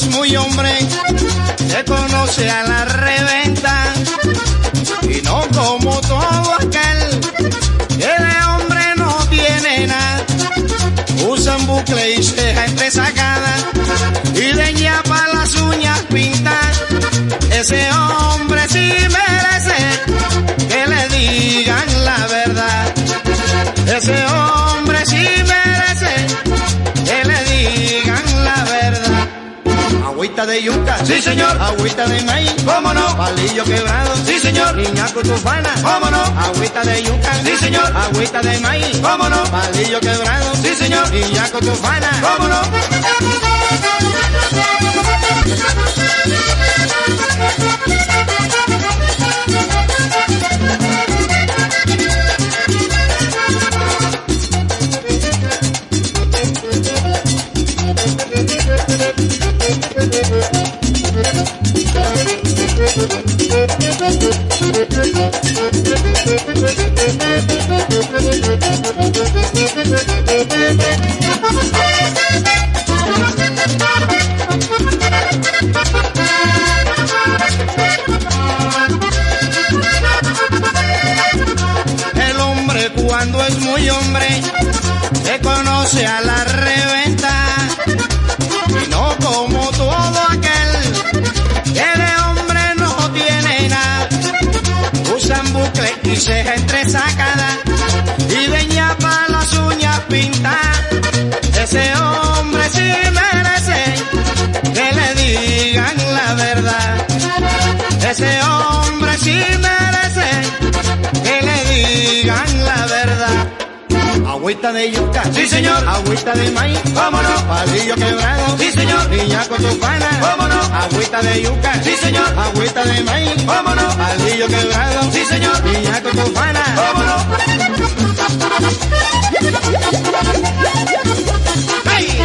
es muy hombre, se conoce a la reventa, y no como todo aquel que de hombre no tiene nada. Usan bucle y ceja entresacada y de ñapa las uñas pintan. Ese hombre sí merece que le digan la verdad. Ese hombre sí merece que le digan la verdad. Agüita de yuca, sí señor. Agüita de maíz, cómo no. Palillo quebrado, sí señor. Niña cutufana, cómo no. Agüita de yuca, sí señor. Agüita de maíz, cómo no. Palillo quebrado, sí señor. Niña cutufana, cómo no. El hombre cuando es muy hombre se conoce a la reventa, y no como todo aquel que de hombre no tiene nada. Usan bucle y ceja entresacada y de ñapa las uñas pintan. Ese hombre sí merece que le digan la verdad. Ese hombre sí merece que le digan la verdad. Agüita de yuca, sí señor. Agüita de maíz, cómo no. Palillo quebrado, sí señor. Niña cutufana, cómo no. Agüita de yuca, sí señor. Agüita de maíz, cómo no. Palillo quebrado, sí señor. Niña cutufana, cómo no. ¡hey!